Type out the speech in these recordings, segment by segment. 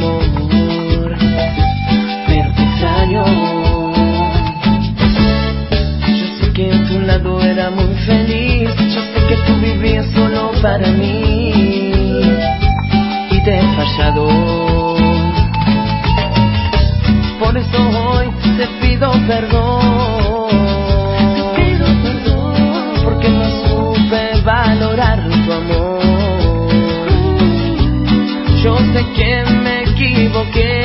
amor, pero te extraño. Yo sé que a tu lado era muy feliz, yo sé que tú vivías solo para mí y te he fallado. Por eso hoy te pido perdón, porque no supe valorar tu amor. Yo sé que me equivoqué,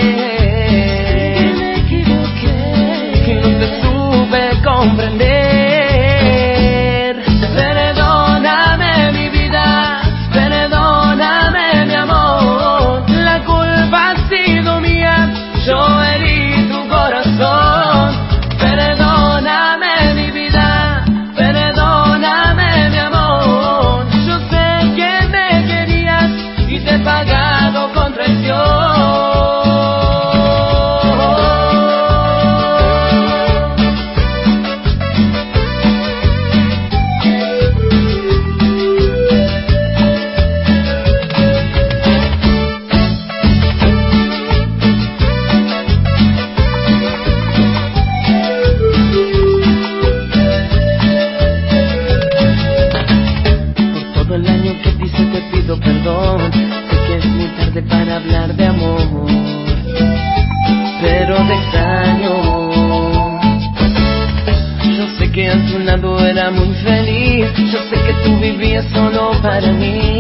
que no te supe comprender. Perdóname mi vida, perdóname mi amor, la culpa ha sido mía, yo herí tu corazón. Perdóname mi vida, perdóname mi amor, yo sé que me querías y te he pagado con traición. Todo el año que te hice te pido perdón. Sé que es muy tarde para hablar de amor, pero te extraño. Yo sé que a tu lado era muy feliz, yo sé que tú vivías solo para mí